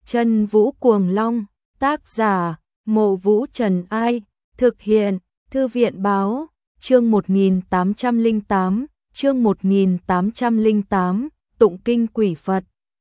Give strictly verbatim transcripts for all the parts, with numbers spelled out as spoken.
Chân Vũ Cuồng Long, tác giả, Mộ Vũ Trần Ai, thực hiện, Thư viện báo, chương một nghìn tám trăm lẻ tám, chương một nghìn tám trăm lẻ tám, Tụng Kinh Quỷ Phật.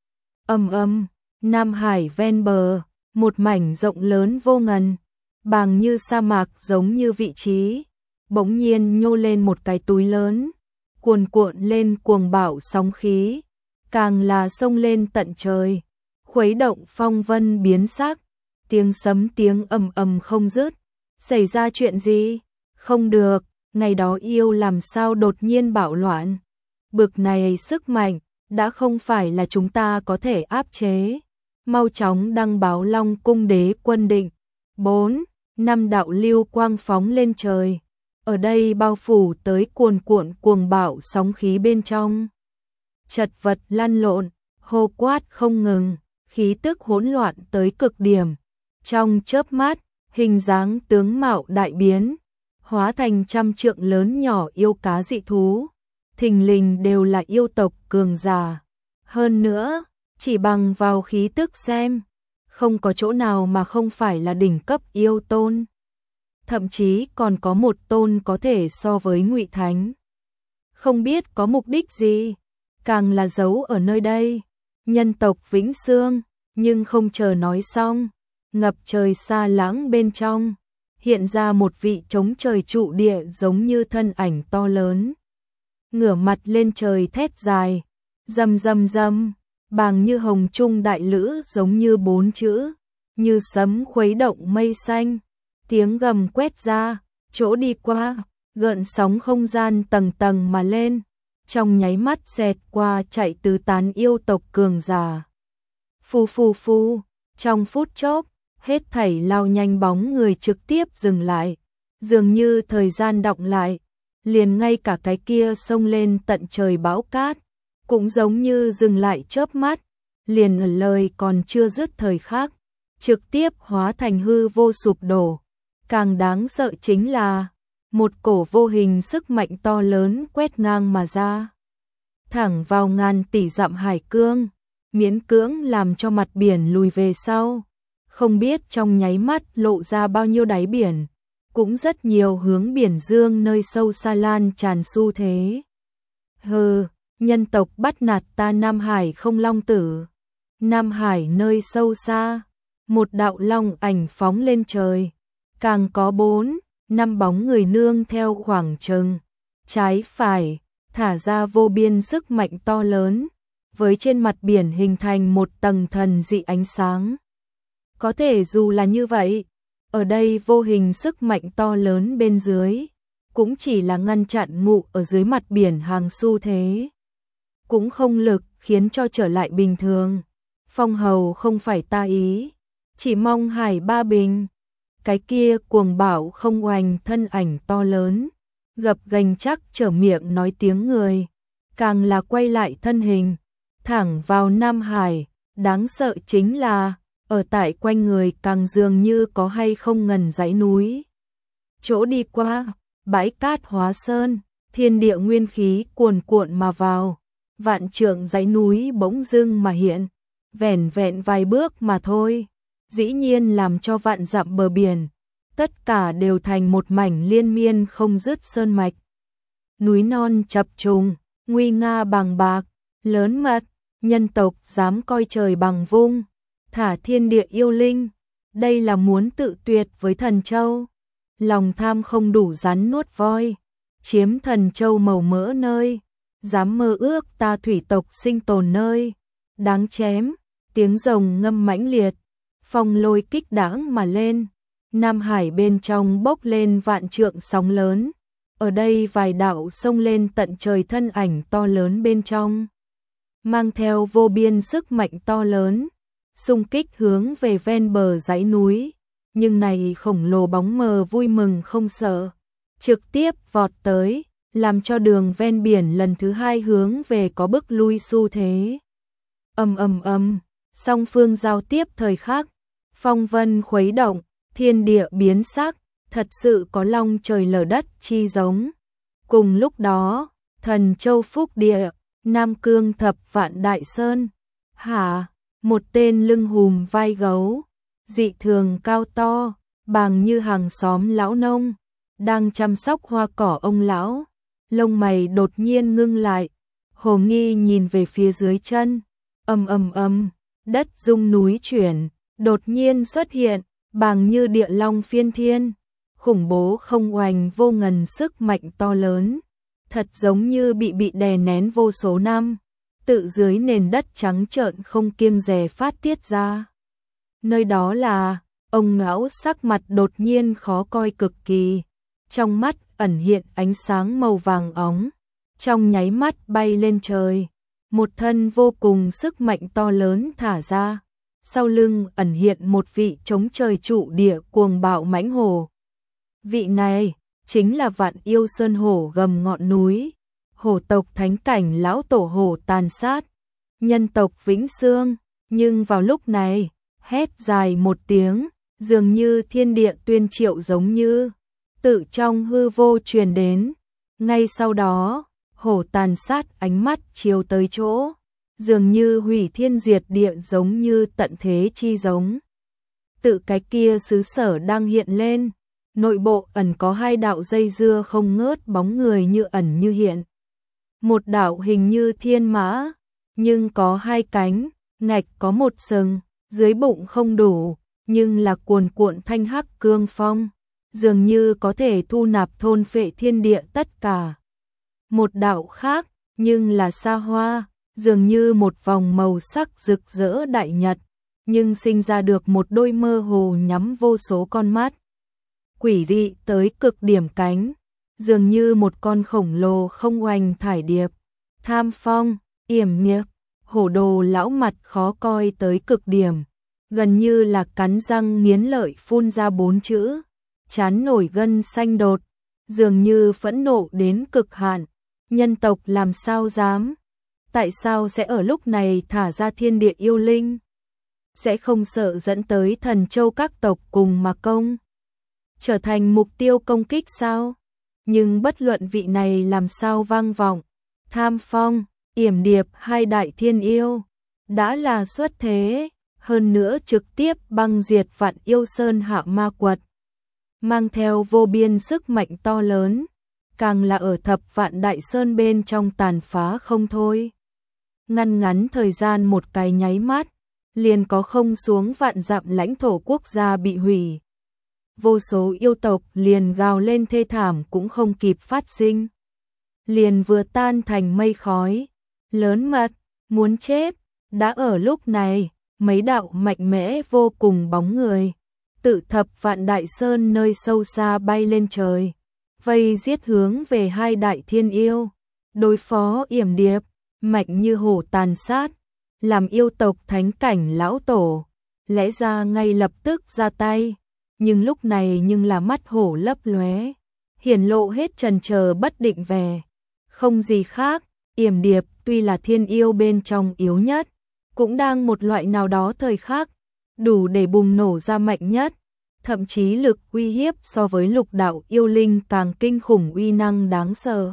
Ầm ầm, Nam Hải ven bờ, một mảnh rộng lớn vô ngần, bằng như sa mạc giống như vị trí, bỗng nhiên nhô lên một cái túi lớn, cuồn cuộn lên cuồng bạo sóng khí, càng là sông lên tận trời, khuấy động phong vân biến sắc, tiếng sấm tiếng ầm ầm không dứt. Xảy ra chuyện gì? Không được, ngày đó yêu làm sao đột nhiên bạo loạn? Bực này sức mạnh, đã không phải là chúng ta có thể áp chế. Mau chóng đăng báo Long Cung Đế Quân Định. bốn. Năm đạo lưu quang phóng lên trời. Ở đây bao phủ tới cuồn cuộn cuồng bạo sóng khí bên trong. Chật vật lăn lộn, hô quát không ngừng, khí tức hỗn loạn tới cực điểm. Trong chớp mắt, hình dáng tướng mạo đại biến, hóa thành trăm trượng lớn nhỏ yêu cá dị thú, thình lình đều là yêu tộc cường giả. Hơn nữa, chỉ bằng vào khí tức xem, không có chỗ nào mà không phải là đỉnh cấp yêu tôn. Thậm chí còn có một tôn có thể so với Ngụy Thánh. Không biết có mục đích gì, càng là giấu ở nơi đây. Nhân tộc Vĩnh Xương, nhưng không chờ nói xong, ngập trời xa lãng bên trong, hiện ra một vị chống trời trụ địa giống như thân ảnh to lớn. Ngửa mặt lên trời thét dài, rầm rầm rầm, bàng như hồng trung đại lữ giống như bốn chữ, như sấm khuấy động mây xanh, tiếng gầm quét ra, chỗ đi qua, gợn sóng không gian tầng tầng mà lên, trong nháy mắt xẹt qua chạy tứ tán yêu tộc cường giả. Phù phù phù, trong phút chốc, hết thảy lao nhanh bóng người trực tiếp dừng lại, dường như thời gian đọng lại, liền ngay cả cái kia xông lên tận trời bão cát, cũng giống như dừng lại chớp mắt, liền ở lời còn chưa dứt thời khắc, trực tiếp hóa thành hư vô sụp đổ. Càng đáng sợ chính là, một cổ vô hình sức mạnh to lớn quét ngang mà ra, thẳng vào ngàn tỷ dặm hải cương, miễn cưỡng làm cho mặt biển lùi về sau. Không biết trong nháy mắt lộ ra bao nhiêu đáy biển, cũng rất nhiều hướng biển dương nơi sâu xa lan tràn xu thế. Hừ, nhân tộc bắt nạt ta Nam Hải không long tử. Nam Hải nơi sâu xa, một đạo long ảnh phóng lên trời, càng có bốn, năm bóng người nương theo khoảng chừng, trái phải, thả ra vô biên sức mạnh to lớn, với trên mặt biển hình thành một tầng thần dị ánh sáng. Có thể dù là như vậy, ở đây vô hình sức mạnh to lớn bên dưới, cũng chỉ là ngăn chặn ngụ ở dưới mặt biển hàng xu thế. Cũng không lực khiến cho trở lại bình thường. Phong hầu không phải ta ý, chỉ mong hải ba bình. Cái kia cuồng bạo không oanh thân ảnh to lớn, gập ghềnh chắc trở miệng nói tiếng người, càng là quay lại thân hình, thẳng vào Nam Hải. Đáng sợ chính là, ở tại quanh người càng dường như có hay không ngần dãy núi. Chỗ đi qua, bãi cát hóa sơn, thiên địa nguyên khí cuồn cuộn mà vào, vạn trượng dãy núi bỗng dưng mà hiện, vẻn vẹn vài bước mà thôi, dĩ nhiên làm cho vạn dặm bờ biển, tất cả đều thành một mảnh liên miên không dứt sơn mạch. Núi non chập trùng, nguy nga bằng bạc, lớn mật, nhân tộc dám coi trời bằng vung, thả thiên địa yêu linh, đây là muốn tự tuyệt với thần châu. Lòng tham không đủ rắn nuốt voi, chiếm thần châu màu mỡ nơi, dám mơ ước ta thủy tộc sinh tồn nơi, đáng chém. Tiếng rồng ngâm mãnh liệt, phong lôi kích đãng mà lên, Nam Hải bên trong bốc lên vạn trượng sóng lớn, ở đây vài đạo xông lên tận trời thân ảnh to lớn bên trong, mang theo vô biên sức mạnh to lớn, xung kích hướng về ven bờ dãy núi, nhưng này khổng lồ bóng mờ vui mừng không sợ, trực tiếp vọt tới, làm cho đường ven biển lần thứ hai hướng về có bước lui xu thế. Ầm ầm ầm, song phương giao tiếp thời khắc, phong vân khuấy động, thiên địa biến sắc, thật sự có long trời lở đất chi giống. Cùng lúc đó, Thần Châu Phúc Địa, Nam Cương thập vạn đại sơn, hả, Một tên lưng hùm vai gấu, dị thường cao to, bàng như hàng xóm lão nông, đang chăm sóc hoa cỏ ông lão, lông mày đột nhiên ngưng lại, hồ nghi nhìn về phía dưới chân, ầm ầm ầm, đất rung núi chuyển, đột nhiên xuất hiện, bàng như địa long phiên thiên, khủng bố không oành vô ngần sức mạnh to lớn, thật giống như bị bị đè nén vô số năm, tự dưới nền đất trắng trợn không kiêng dè phát tiết ra. Nơi đó là, ông lão sắc mặt đột nhiên khó coi cực kỳ, trong mắt ẩn hiện ánh sáng màu vàng óng, trong nháy mắt bay lên trời, một thân vô cùng sức mạnh to lớn thả ra, sau lưng ẩn hiện một vị chống trời trụ địa cuồng bạo mãnh hổ. Vị này chính là Vạn Yêu Sơn hổ gầm ngọn núi, hổ tộc thánh cảnh lão tổ hổ tàn sát, nhân tộc Vĩnh Xương, nhưng vào lúc này, hét dài một tiếng, dường như thiên địa tuyên triệu giống như tự trong hư vô truyền đến. Ngay sau đó, hổ tàn sát ánh mắt chiếu tới chỗ, dường như hủy thiên diệt địa giống như tận thế chi giống. Tự cái kia xứ sở đang hiện lên, nội bộ ẩn có hai đạo dây dưa không ngớt bóng người như ẩn như hiện. Một đạo hình như thiên mã, nhưng có hai cánh, ngạch có một sừng, dưới bụng không đủ, nhưng là cuồn cuộn thanh hắc cương phong, dường như có thể thu nạp thôn phệ thiên địa tất cả. Một đạo khác, nhưng là xa hoa, dường như một vòng màu sắc rực rỡ đại nhật, nhưng sinh ra được một đôi mơ hồ nhắm vô số con mắt. Quỷ dị tới cực điểm cánh, dường như một con khổng lồ không oanh thải điệp. Tham phong, yểm miệng, hổ đồ lão mặt khó coi tới cực điểm, gần như là cắn răng nghiến lợi phun ra bốn chữ, chán nổi gân xanh đột, dường như phẫn nộ đến cực hạn. Nhân tộc làm sao dám? Tại sao sẽ ở lúc này thả ra thiên địa yêu linh? Sẽ không sợ dẫn tới thần châu các tộc cùng mà công? Trở thành mục tiêu công kích sao? Nhưng bất luận vị này làm sao vang vọng, Tham phong, yểm điệp hai đại thiên yêu, đã là xuất thế, hơn nữa trực tiếp băng diệt Vạn Yêu Sơn hạ ma quật, mang theo vô biên sức mạnh to lớn, càng là ở thập vạn đại sơn bên trong tàn phá không thôi. Ngăn ngắn thời gian một cái nháy mắt, liền có không xuống vạn dặm lãnh thổ quốc gia bị hủy. Vô số yêu tộc liền gào lên thê thảm cũng không kịp phát sinh. Liền vừa tan thành mây khói, lớn mật, muốn chết, đã ở lúc này, mấy đạo mạnh mẽ vô cùng bóng người, tự thập vạn đại sơn nơi sâu xa bay lên trời, vây giết hướng về hai đại thiên yêu, đối phó yểm điệp, mạnh như hổ tàn sát, làm yêu tộc thánh cảnh lão tổ, lẽ ra ngay lập tức ra tay, nhưng lúc này nhưng là mắt hổ lấp lóe, hiển lộ hết trần chờ bất định vẻ, không gì khác, yểm điệp tuy là thiên yêu bên trong yếu nhất, cũng đang một loại nào đó thời khắc, đủ để bùng nổ ra mạnh nhất, thậm chí lực uy hiếp so với lục đạo yêu linh càng kinh khủng uy năng đáng sợ.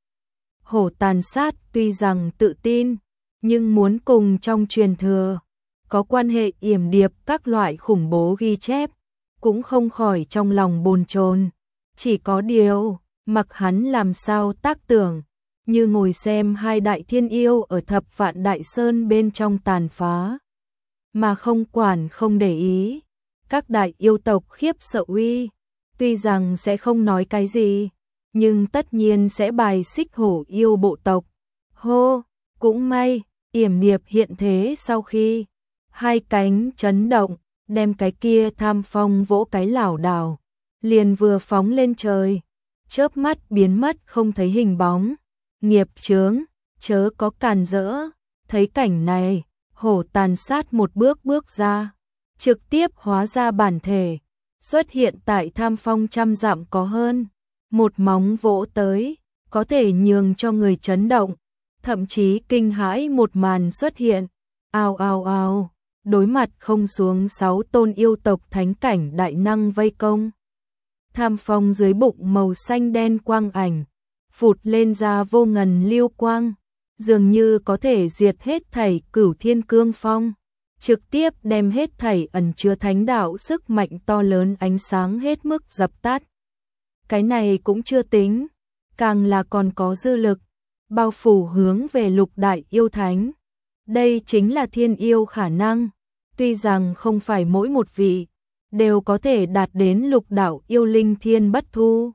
Hổ tàn sát tuy rằng tự tin, nhưng muốn cùng trong truyền thừa, có quan hệ yểm điệp các loại khủng bố ghi chép, cũng không khỏi trong lòng bồn chồn. Chỉ có điều, mặc hắn làm sao tác tưởng, như ngồi xem hai đại thiên yêu ở thập vạn đại sơn bên trong tàn phá, mà không quản không để ý. Các đại yêu tộc khiếp sợ uy, tuy rằng sẽ không nói cái gì, nhưng tất nhiên sẽ bài xích hổ yêu bộ tộc. Hô, cũng may, yểm điệp hiện thế sau khi hai cánh chấn động, đem cái kia tham phong vỗ cái lảo đảo, liền vừa phóng lên trời, chớp mắt biến mất không thấy hình bóng. Nghiệp chướng, chớ có càn rỡ. Thấy cảnh này, hổ tàn sát một bước bước ra, trực tiếp hóa ra bản thể, xuất hiện tại tham phong trăm dặm có hơn, một móng vỗ tới, có thể nhường cho người chấn động, thậm chí kinh hãi một màn xuất hiện. Ao ao ao, đối mặt không xuống sáu tôn yêu tộc thánh cảnh đại năng vây công. Tham phong dưới bụng màu xanh đen quang ảnh, phụt lên ra vô ngần lưu quang, dường như có thể diệt hết thảy cửu thiên cương phong. trực tiếp đem hết thảy ẩn chứa thánh đạo sức mạnh to lớn ánh sáng hết mức dập tắt. Cái này cũng chưa tính, càng là còn có dư lực, bao phủ hướng về lục đại yêu thánh. Đây chính là thiên yêu khả năng, tuy rằng không phải mỗi một vị đều có thể đạt đến lục đạo yêu linh thiên bất thu,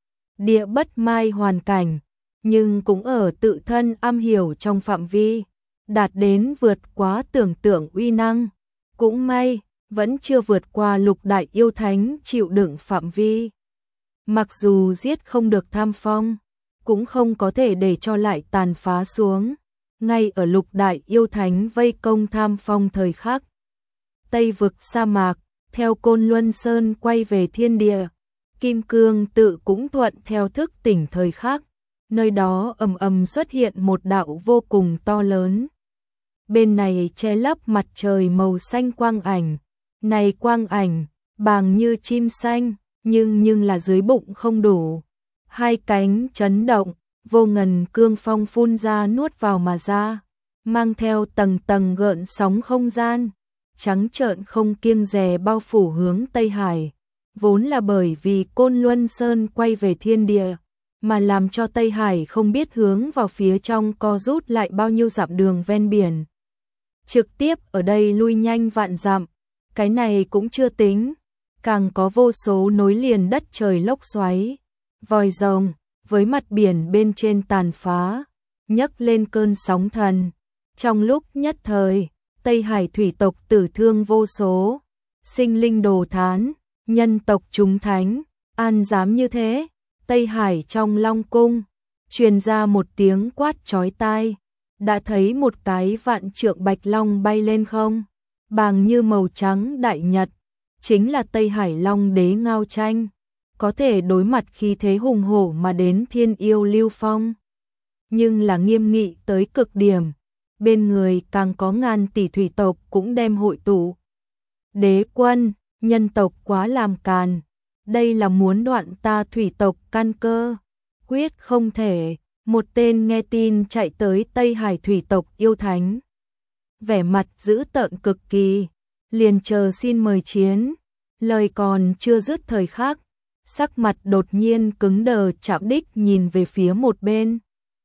địa bất mai hoàn cảnh, nhưng cũng ở tự thân am hiểu trong phạm vi, đạt đến vượt quá tưởng tượng uy năng. Cũng may, vẫn chưa vượt qua lục đại yêu thánh chịu đựng phạm vi. Mặc dù giết không được Tham Phong, cũng không có thể để cho lại tàn phá xuống. Ngay ở lục đại yêu thánh vây công Tham Phong thời khắc, Tây vực sa mạc, theo Côn Luân Sơn quay về thiên địa, Kim Cương tự cũng thuận theo thức tỉnh thời khắc, nơi đó ầm ầm xuất hiện một đạo vô cùng to lớn. Bên này che lấp mặt trời màu xanh quang ảnh, này quang ảnh, bàng như chim xanh, nhưng nhưng là dưới bụng không đủ. Hai cánh chấn động, vô ngần cương phong phun ra nuốt vào mà ra, mang theo tầng tầng gợn sóng không gian, trắng trợn không kiêng dè bao phủ hướng Tây Hải. Vốn là bởi vì Côn Luân Sơn quay về thiên địa, mà làm cho Tây Hải không biết hướng vào phía trong co rút lại bao nhiêu dặm đường ven biển. Trực tiếp ở đây lui nhanh vạn dặm, cái này cũng chưa tính, càng có vô số nối liền đất trời lốc xoáy, vòi rồng, với mặt biển bên trên tàn phá, nhấc lên cơn sóng thần. Trong lúc nhất thời, Tây Hải thủy tộc tử thương vô số, sinh linh đồ thán, nhân tộc chúng thánh, an dám như thế. Tây Hải trong Long Cung, truyền ra một tiếng quát chói tai, đã thấy một cái vạn trượng bạch long bay lên không, bàng như màu trắng đại nhật, chính là Tây Hải Long đế Ngao Tranh, có thể đối mặt khí thế hùng hổ mà đến thiên yêu Lưu Phong. Nhưng là nghiêm nghị tới cực điểm, bên người càng có ngàn tỷ thủy tộc cũng đem hội tụ. Đế quân, nhân tộc quá làm càn, đây là muốn đoạn ta thủy tộc căn cơ, quyết không thể. Một tên nghe tin chạy tới Tây Hải thủy tộc yêu thánh, vẻ mặt dữ tợn cực kỳ, liền chờ xin mời chiến. Lời còn chưa dứt thời khắc, sắc mặt đột nhiên cứng đờ, chạm đích nhìn về phía một bên.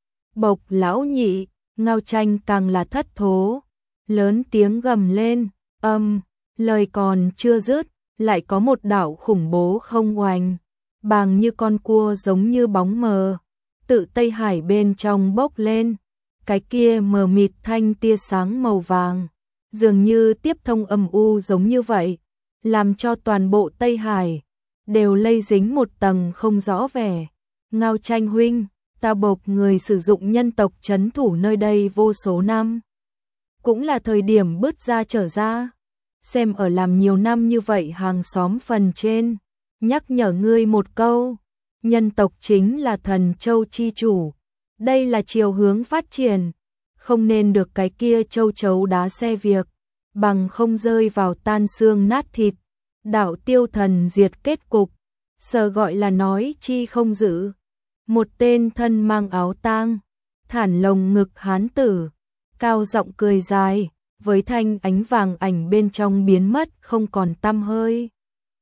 Bộc lão nhị, Ngao Tranh càng là thất thố, lớn tiếng gầm lên, âm, lời còn chưa dứt, lại có một đạo khủng bố không oanh, bàng như con cua giống như bóng mờ, tự Tây Hải bên trong bốc lên, cái kia mờ mịt thanh tia sáng màu vàng, dường như tiếp thông âm u giống như vậy, làm cho toàn bộ Tây Hải đều lây dính một tầng không rõ vẻ. Ngao Tranh huynh, ta Bộc người sử dụng nhân tộc trấn thủ nơi đây vô số năm, cũng là thời điểm bứt ra trở ra, xem ở làm nhiều năm như vậy hàng xóm phần trên, nhắc nhở ngươi một câu. Nhân tộc chính là thần châu chi chủ, đây là chiều hướng phát triển, không nên được cái kia châu chấu đá xe việc, bằng không rơi vào tan xương nát thịt, đạo tiêu thần diệt kết cục, sở gọi là nói chi không giữ. Một tên thân mang áo tang, thản lồng ngực hán tử, cao giọng cười dài, với thanh ánh vàng ảnh bên trong biến mất không còn tăm hơi.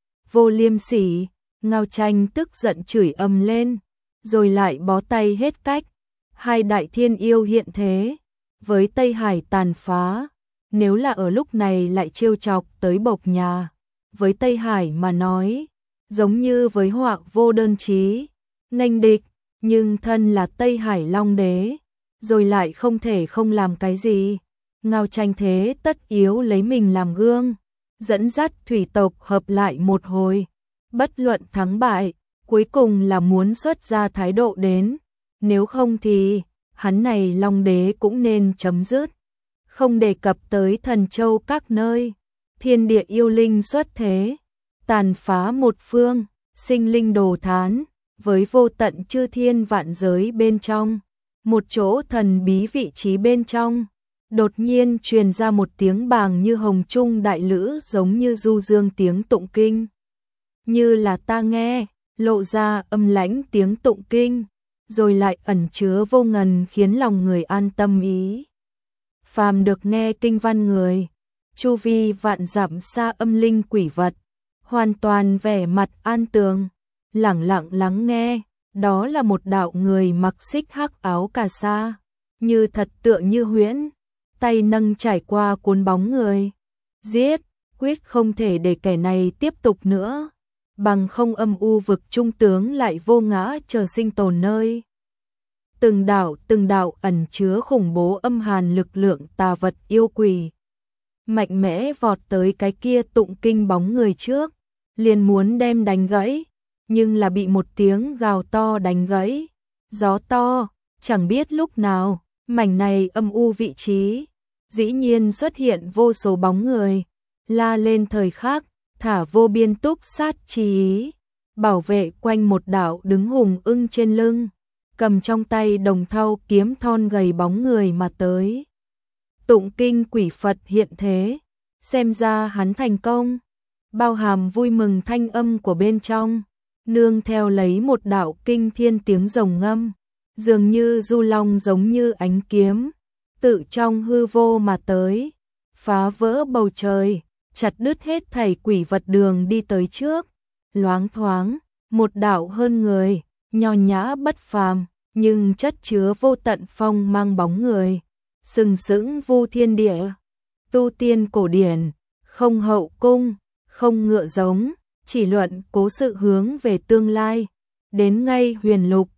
Vô liêm sỉ. Ngao Tranh tức giận chửi ầm lên, rồi lại bó tay hết cách. Hai đại thiên yêu hiện thế, với Tây Hải tàn phá, nếu là ở lúc này lại trêu chọc tới Bộc nhà, với Tây Hải mà nói, giống như với họa vô đơn chí, nghênh địch, nhưng thân là Tây Hải Long đế, rồi lại không thể không làm cái gì. Ngao Tranh thế tất yếu lấy mình làm gương, dẫn dắt thủy tộc hợp lại một hồi. Bất luận thắng bại, cuối cùng là muốn xuất ra thái độ đến, nếu không thì, hắn này Long đế cũng nên chấm dứt. Không đề cập tới thần châu các nơi, thiên địa yêu linh xuất thế, tàn phá một phương, sinh linh đồ thán, với vô tận chư thiên vạn giới bên trong, một chỗ thần bí vị trí bên trong, đột nhiên truyền ra một tiếng bàng như hồng trung đại lữ, giống như du dương tiếng tụng kinh. Như là ta nghe, lộ ra âm lãnh tiếng tụng kinh, rồi lại ẩn chứa vô ngần khiến lòng người an tâm ý. Phàm được nghe kinh văn người, chu vi vạn dặm xa âm linh quỷ vật, hoàn toàn vẻ mặt an tường, lẳng lặng lắng nghe. Đó là một đạo người mặc xích hắc áo cà sa, như thật tựa như huyễn, tay nâng trải qua cuốn bóng người. Giết, quyết không thể để kẻ này tiếp tục nữa, bằng không âm u vực trung tướng lại vô ngã chờ sinh tồn nơi. Từng đạo từng đạo ẩn chứa khủng bố âm hàn lực lượng tà vật yêu quỷ, mạnh mẽ vọt tới cái kia tụng kinh bóng người trước, liền muốn đem đánh gãy, nhưng là bị một tiếng gào to đánh gãy. Gió to, chẳng biết lúc nào, mảnh này âm u vị trí, dĩ nhiên xuất hiện vô số bóng người, la lên thời khắc, thả vô biên túc sát chi ý, bảo vệ quanh một đạo đứng hùng ưng trên lưng, cầm trong tay đồng thau kiếm thon gầy bóng người mà tới. Tụng kinh quỷ Phật hiện thế, xem ra hắn thành công, bao hàm vui mừng thanh âm của bên trong, nương theo lấy một đạo kinh thiên tiếng rồng ngâm, dường như du long giống như ánh kiếm, tự trong hư vô mà tới, phá vỡ bầu trời, chặt đứt hết thảy quỷ vật đường đi tới trước. Loáng thoáng, một đạo hơn người, nho nhã bất phàm, nhưng chất chứa vô tận phong mang bóng người, sừng sững vu thiên địa, tu tiên cổ điển, không hậu cung, không ngựa giống, chỉ luận cố sự hướng về tương lai, đến ngay huyền lục,